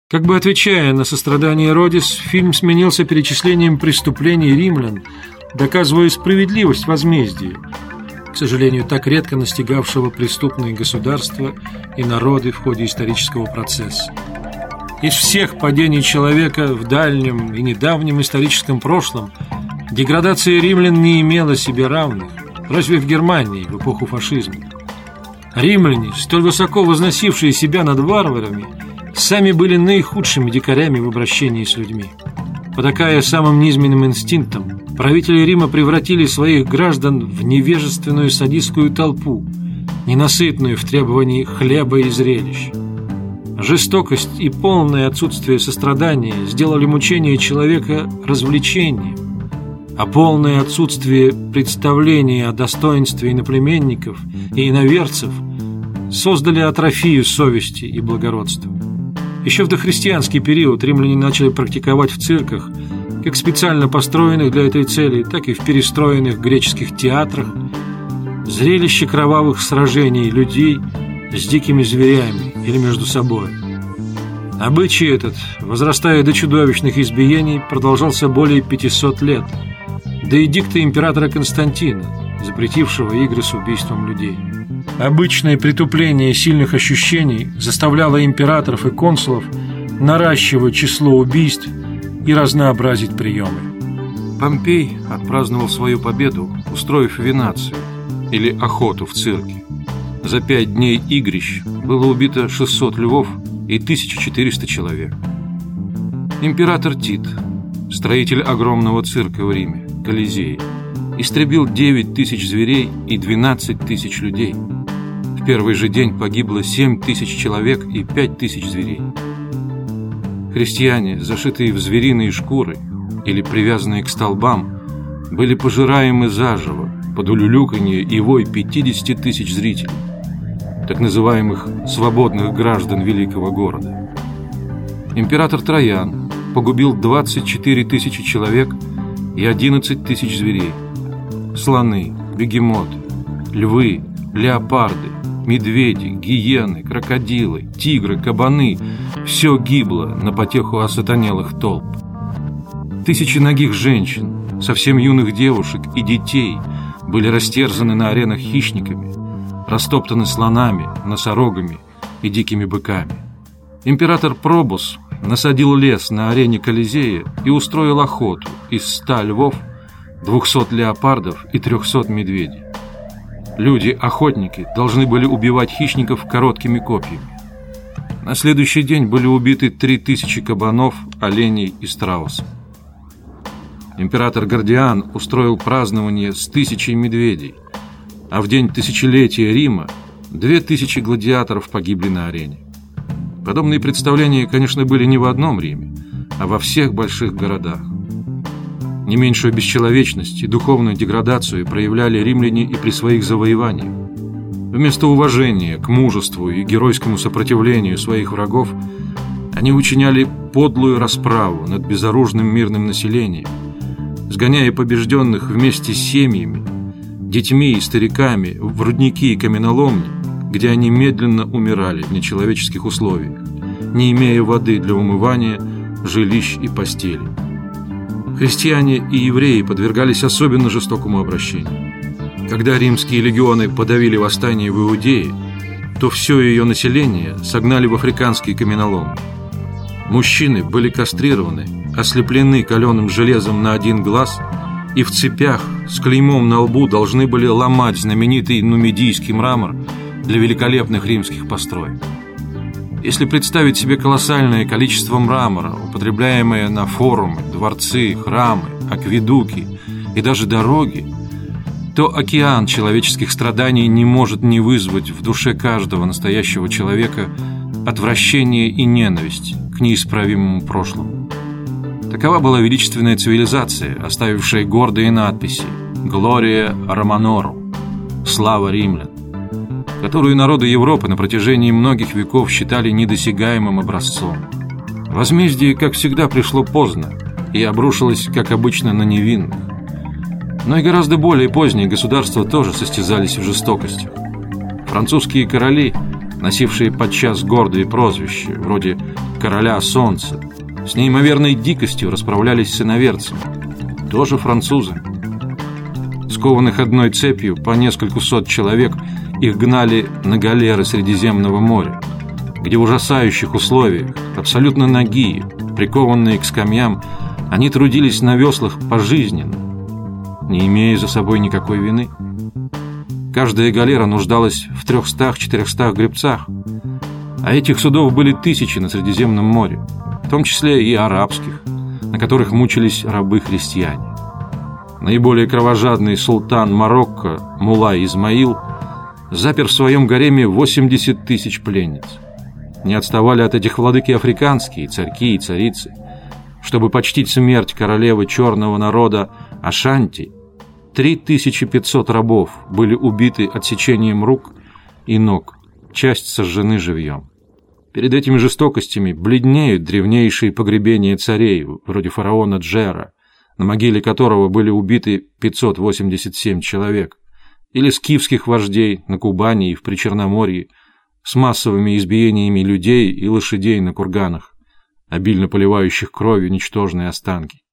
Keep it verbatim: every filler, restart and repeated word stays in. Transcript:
Как бы отвечая на сострадание Родис, фильм сменился перечислением преступлений римлян, доказывая справедливость возмездия, к сожалению, так редко настигавшего преступные государства и народы в ходе исторического процесса. Из всех падений человека в дальнем и недавнем историческом прошлом деградация римлян не имела себе равных, разве в Германии в эпоху фашизма. Римляне, столь высоко возносившие себя над варварами, сами были наихудшими дикарями в обращении с людьми. Потакая самым низменным инстинктам, правители Рима превратили своих граждан в невежественную садистскую толпу, ненасытную в требовании хлеба и зрелищ. Жестокость и полное отсутствие сострадания сделали мучение человека развлечением, а полное отсутствие представления о достоинстве иноплеменников и иноверцев создали атрофию совести и благородства. Еще в дохристианский период римляне начали практиковать в цирках, как специально построенных для этой цели, так и в перестроенных греческих театрах, зрелище кровавых сражений людей с дикими зверями или между собой. Обычай этот, возрастая до чудовищных избиений, продолжался более пятисот лет, до эдикта императора Константина, запретившего игры с убийством людей. Обычное притупление сильных ощущений заставляло императоров и консулов наращивать число убийств и разнообразить приемы. Помпей отпраздновал свою победу, устроив венацию, или охоту в цирке. За пять дней игрищ было убито шестьсот львов и тысяча четыреста человек. Император Тит, строитель огромного цирка в Риме, Колизея, истребил девять тысяч зверей и двенадцать тысяч людей. В первый же день погибло семь тысяч человек и пять тысяч зверей. Христиане, зашитые в звериные шкуры или привязанные к столбам, были пожираемы заживо под улюлюканье и вой пятидесяти тысяч зрителей, так называемых свободных граждан великого города. Император Троян погубил двадцать четыре тысячи человек и одиннадцать тысяч зверей. Слоны, бегемоты, львы, леопарды, медведи, гиены, крокодилы, тигры, кабаны – все гибло на потеху осатанелых толп. Тысячи нагих женщин, совсем юных девушек и детей были растерзаны на аренах хищниками, растоптаны слонами, носорогами и дикими быками. Император Пробус насадил лес на арене Колизея и устроил охоту из ста львов, двухсот леопардов и трехсот медведей. Люди-охотники должны были убивать хищников короткими копьями. На следующий день были убиты три тысячи кабанов, оленей и страусов. Император Гордиан устроил празднование с тысячей медведей, а в день тысячелетия Рима две тысячи гладиаторов погибли на арене. Подобные представления, конечно, были не в одном Риме, а во всех больших городах. Не меньшую бесчеловечность и духовную деградацию проявляли римляне и при своих завоеваниях. Вместо уважения к мужеству и геройскому сопротивлению своих врагов они учиняли подлую расправу над безоружным мирным населением, сгоняя побежденных вместе с семьями, детьми и стариками в рудники и каменоломни, где они медленно умирали в нечеловеческих условиях, не имея воды для умывания, жилищ и постели. Христиане и евреи подвергались особенно жестокому обращению. Когда римские легионы подавили восстание в Иудее, то все ее население согнали в африканские каменоломни. Мужчины были кастрированы, ослеплены каленым железом на один глаз и в цепях с клеймом на лбу должны были ломать знаменитый нумидийский мрамор для великолепных римских построек. Если представить себе колоссальное количество мрамора, употребляемое на форумы, дворцы, храмы, акведуки и даже дороги, то океан человеческих страданий не может не вызвать в душе каждого настоящего человека отвращение и ненависть к неисправимому прошлому. Такова была величественная цивилизация, оставившая гордые надписи «Gloria Romanorum» – «Слава римлян», которую народы Европы на протяжении многих веков считали недосягаемым образцом. Возмездие, как всегда, пришло поздно и обрушилось, как обычно, на невинных. Но и гораздо более поздние государства тоже состязались в жестокостях. Французские короли, носившие подчас гордые прозвища, вроде короля солнца, с неимоверной дикостью расправлялись с иноверцами, тоже французы. Скованных одной цепью по нескольку сот человек их гнали на галеры Средиземного моря, где в ужасающих условиях, абсолютно нагие, прикованные к скамьям, они трудились на веслах пожизненно, не имея за собой никакой вины. Каждая галера нуждалась в трехстах-четырехстах гребцах, а этих судов были тысячи на Средиземном море, в том числе и арабских, на которых мучились рабы-христиане. Наиболее кровожадный султан Марокко Мулай Измаил запер в своем гареме восемьдесят тысяч пленниц. Не отставали от этих владыки африканские царьки и царицы. Чтобы почтить смерть королевы черного народа Ашанти, три тысячи пятьсот рабов были убиты отсечением рук и ног, часть сожжены живьем. Перед этими жестокостями бледнеют древнейшие погребения царей, вроде фараона Джера, на могиле которого были убиты пятьсот восемьдесят семь человек, или скифских вождей на Кубани и в Причерноморье, с массовыми избиениями людей и лошадей на курганах, обильно поливающих кровью ничтожные останки.